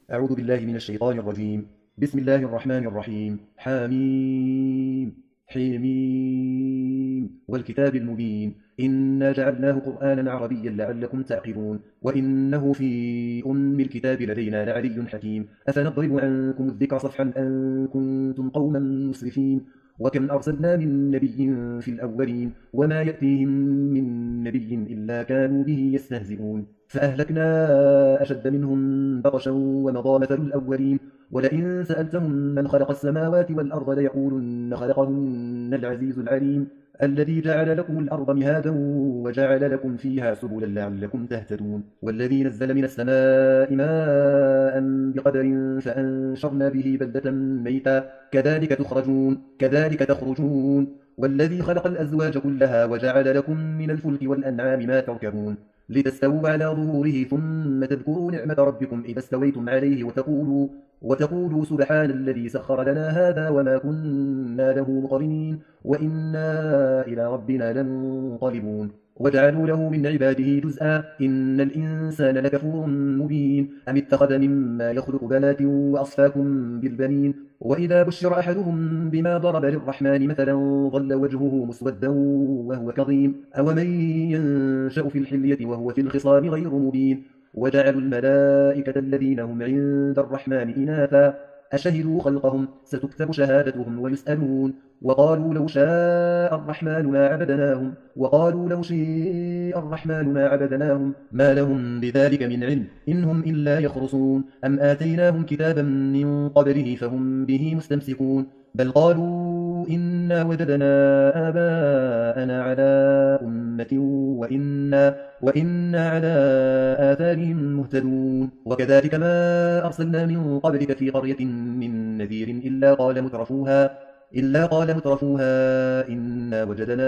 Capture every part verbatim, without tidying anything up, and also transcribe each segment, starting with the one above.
أعوذ بالله من الشيطان الرجيم. بسم الله الرحمن الرحيم. حميم حميم والكتاب المبين إنا جعلناه قرآنا عربيا لعلكم تعقلون وإنه في أم الكتاب لدينا لعلي حكيم أفنضرب عنكم الذكر صفحا أن كنتم قوما مسرفين وكم أرسلنا من نبي في الأولين وما يأتيهم من نبي إلا كانوا به يستهزئون فأهلكنا أشد منهم بطشا ومضى مثل الأولين ولئن سألتهم من خلق السماوات والأرض ليقولن خلقهن العزيز العليم الذي جعل لكم الأرض مهادا وجعل لكم فيها سبلا لعلكم تهتدون والذي نزل من السماء ماء بقدر فأنشرنا به بلدة ميتا كذلك تخرجون كذلك تخرجون والذي خلق الأزواج كلها وجعل لكم من الفلك والأنعام ما تركبون لتستووا على ظهوره ثم تذكروا نعمة ربكم إذا استويتم عليه وتقولوا, وتقولوا سبحان الذي سخر لنا هذا وما كنا له مقرنين وإنا إلى ربنا لمنقلبون وجعلوا له من عباده جزءا إن الإنسان لكفور مبين أم اتخذ مما يخلق بنات وأصفاكم بالبنين وإذا بشر أحدهم بما ضرب للرحمن مثلا ظل وجهه مسودا وهو كظيم أومن ينشأ في الحلية وهو في الخصام غير مبين وجعلوا الملائكة الذين هم عند الرحمن إناثا أشهدوا خلقهم ستكتب شهادتهم ويسألون وقالوا لو شاء الرحمن ما عبدناهم وقالوا لو شاء الرحمن ما عبدناهم ما لهم بذلك من علم إن هم إلا يخرصون أم آتيناهم كتابا من قبله فهم به مستمسكون بل قالوا إنا وجدنا آباءنا على أمة وإنا, وإنا على آثارهم مهتدون وكذلك ما أرسلنا من قبلك في قرية من نذير إلا قال مترفوها إلا قال مترفوها إنا وجدنا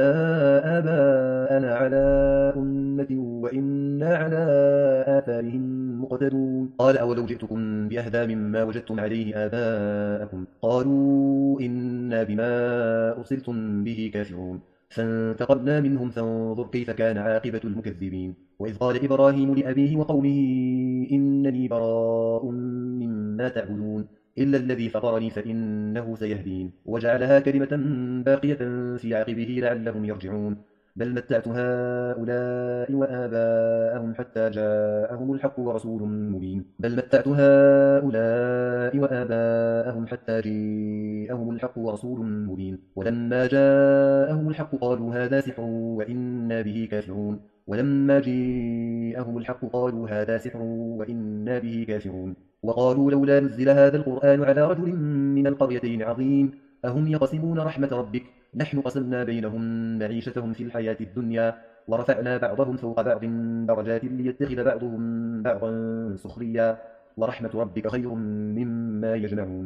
آباءنا على أمة وإنا على آثارهم مقتدون قال أولو جئتكم بأهدى مما وجدتم عليه آباءكم قالوا إنا بما أرسلتم به كافرون فانتقمنا منهم فانظر كيف كان عاقبة المكذبين وإذ قال إبراهيم لأبيه وقومه إنني براء مما تعبدون إلا الذي فطرني فإنه سيهدين وجعلها كلمة باقية في عقبه لعلهم يرجعون بل متعت هؤلاء وآباءهم حتى جاءهم الحق ورسول مبين بل متعت هؤلاء وآباءهم حتى جاءهم الحق ورسول مبين ولما جاءهم الحق قالوا هذا سحر وإنا به كافرون ولما جاءهم الحق قالوا هذا سحر وإنا به كافرون وقالوا لولا نزل هذا القرآن على رجل من القريتين عظيم أهم يقسمون رحمة ربك نحن قسمنا بينهم معيشتهم في الحياة الدنيا ورفعنا بعضهم فوق بعض درجات ليتخذ بعضهم بعضا سخريا ورحمة ربك خير مما يجمعون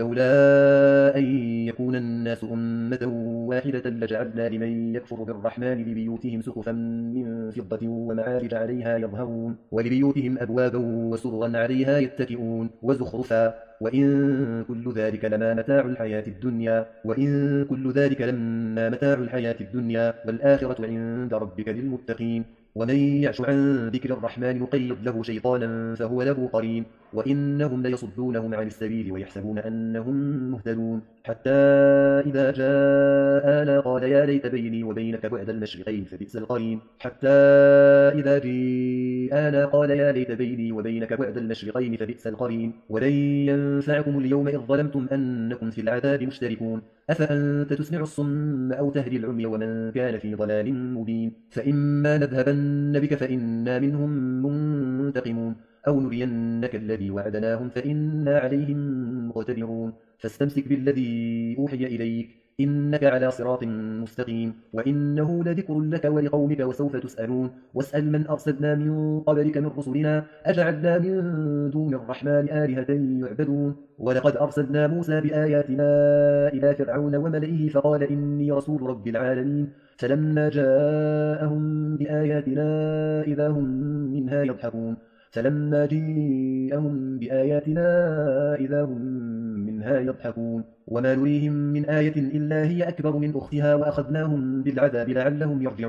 ولولا أن يكون الناس أمة واحدة لجعلنا لمن يكفر بالرحمن لبيوتهم سقفا من فضة ومعارج عليها يظهرون ولبيوتهم أبوابا وسررا عليها يتكئون وزخرفا وإن كل ذلك لما متاع الحياة الدنيا وإن كل ذلك لما متاع الحياة الدنيا والآخرة عند ربك للمتقين ومن يعش عن ذكر الرحمن نقيض له شيطانا فهو له قرين وإنهم ليصدونهم عن السبيل ويحسبون أنهم مهتدون حتى إذا جاءنا قال يا ليت بيني وبينك بعد المشرقين فبئس القرين حتى إذا جاءنا قال يا ليت بيني وبينك بعد المشرقين فبئس القرين ولن ينفعكم اليوم إذ ظلمتم أنكم في العذاب مشتركون أفأنت تسمع الصم أو تهدي العمي ومن كان في ضلال مبين فإما نذهبن بك فإنا منهم منتقمون أو نرينك الذي وعدناهم فإنا عليهم مقتدرون فاستمسك بالذي أوحي إليك إنك على صراط مستقيم وإنه لذكر لك ولقومك وسوف تسألون واسأل من أرسلنا من قبلك من رسلنا أجعلنا من دون الرحمن آلهة يعبدون ولقد أرسلنا موسى بآياتنا إلى فرعون وملئه فقال إني رسول رب العالمين فلما جاءهم بآياتنا إذا هم منها يضحكون فلما جاءهم بآياتنا إذا هم منها يضحكون وما نريهم من آية إلا هي أكبر من أختها وأخذناهم بالعذاب لعلهم يرجعون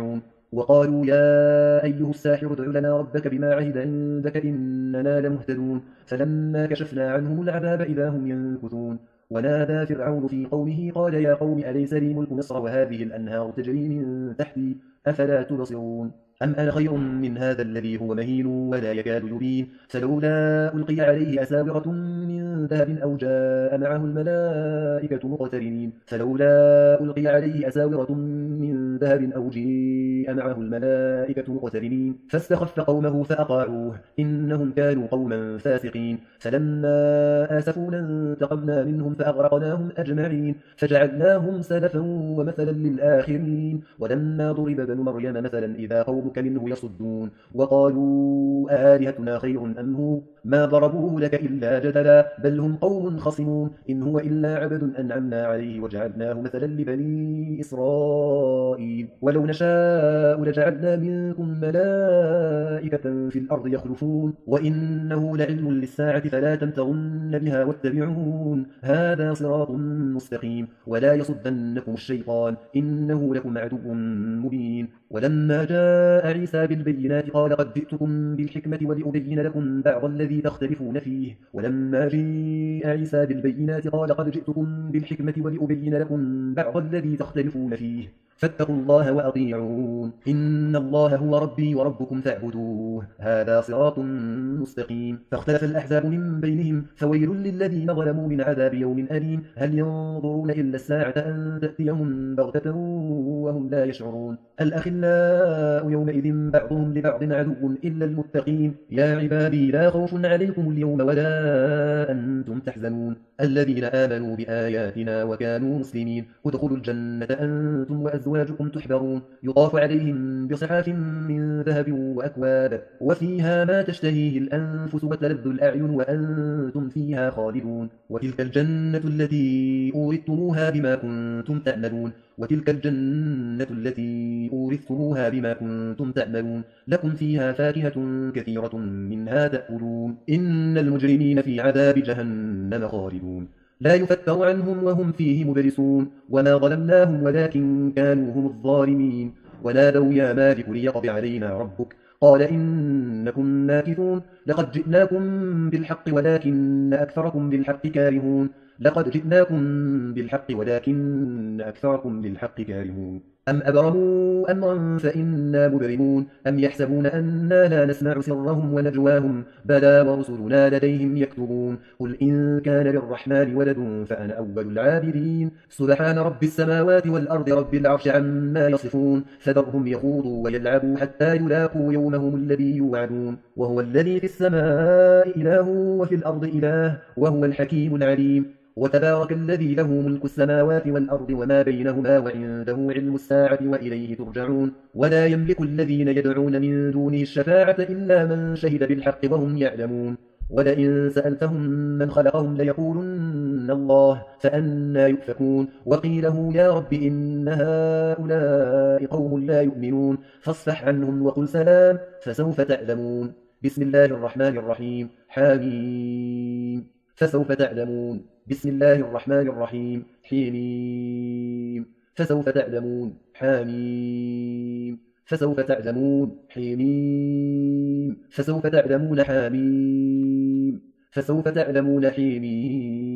وقالوا يا أيها الساحر ادع لنا ربك بما عهد عندك إننا لمهتدون فلما كشفنا عنهم العذاب إذا هم ينكثون ونادى فرعون في قومه قال يا قوم أليس لي ملك مصر وهذه الأنهار تجري من تحتي أفلا تبصرون أم أنا خير من هذا الذي هو مهين ولا يكاد يبين فلولا ألقي عليه أساورة من ذهب أو جاء معه الملائكة مقترنين فلولا ألقي عليه أساورة من ذهب أو جاء معه الملائكة مقترنين فاستخف قومه فأطاعوه إنهم كانوا قوما فاسقين فلما آسفونا انتقمنا منهم فأغرقناهم أجمعين فجعلناهم سلفا ومثلا للآخرين ولما ضرب ابن مريم مثلا إذا قومك منه يصدون وقالوا آلهتنا خير أم هو ما ضربوه لك إلا جدلا بل هم قوم خصمون إن هو إلا عبد أنعمنا عليه وجعلناه مثلا لبني إسرائيل ولو نشاء لجعلنا منكم ملائكة في الأرض يخلفون وإنه لعلم للساعة فلا تمترن بها واتبعون هذا صراط مستقيم ولا يصدنكم الشيطان إنه لكم عدو مبين ولما جاء عيسى بالبينات قال قد جئتكم بالحكمة ولأبين لكم بعض الذي تختلفون فيه ولما جاء عيسى بالبينات قال قد جئتكم بالحكمة ولأبين لكم بعض الذي تختلفون فيه فاتقوا الله وأطيعون إن الله هو ربي وربكم فاعبدوه هذا صراط مستقيم فاختلف الأحزاب من بينهم فويل للذين ظلموا من عذاب يوم أليم هل ينظرون إلا الساعة أن تأتيهم بغتة وهم لا يشعرون الأخلاء يومئذ بعضهم لبعض عدو إلا المتقين يا عبادي لا خوف عليكم اليوم ولا أنتم تحزنون الذين آمنوا بآياتنا وكانوا مسلمين ادخلوا الجنة أنتم وأزواجكم تحبرون يطاف عليهم بصحاف من ذهب وأكواب وفيها ما تشتهيه الأنفس وتلذ الأعين وأنتم فيها خالدون وتلك الجنة التي أورثتموها بما كنتم تعملون وتلك الجنة التي أورثتموها بما كنتم تعملون لكم فيها فاكهة كثيرة منها تأكلون إن المجرمين في عذاب جهنم خالدون لا يفتر عنهم وهم فيه مبلسون وما ظلمناهم ولكن كانوا هم الظالمين ونادوا يا مالك ليقض علينا ربك قال إنكم ماكثون لقد جئناكم بالحق ولكن أكثركم للحق كارهون لقد جئناكم بالحق ولكن أكثركم للحق كارهون أم أبرموا أمرا فإنا مبرمون أم يحسبون أنا لا نسمع سرهم ونجواهم بلى ورسلنا لديهم يكتبون قل إن كان للرحمن ولد فأنا أول العابدين سبحان رب السماوات والأرض رب العرش عما يصفون فذرهم يخوضوا ويلعبوا حتى يلاقوا يومهم الذي يوعدون وهو الذي في السماء إله وفي الأرض إله وهو الحكيم العليم وتبارك الذي له ملك السماوات والأرض وما بينهما وعنده علم الساعة وإليه ترجعون ولا يملك الذين يدعون من دونه الشفاعة إلا من شهد بالحق وهم يعلمون ولئن سألتهم من خلقهم ليقولن الله فأنا يؤفكون وقيله يا رب إن هؤلاء قوم لا يؤمنون فاصفح عنهم وقل سلام فسوف تعلمون بسم الله الرحمن الرحيم حميم فسوف تعلمون بسم الله الرحمن الرحيم حميم فسوف تعلمون حميم فسوف تعلمون حميم فسوف تعلمون حميم فسوف تعلمون حميم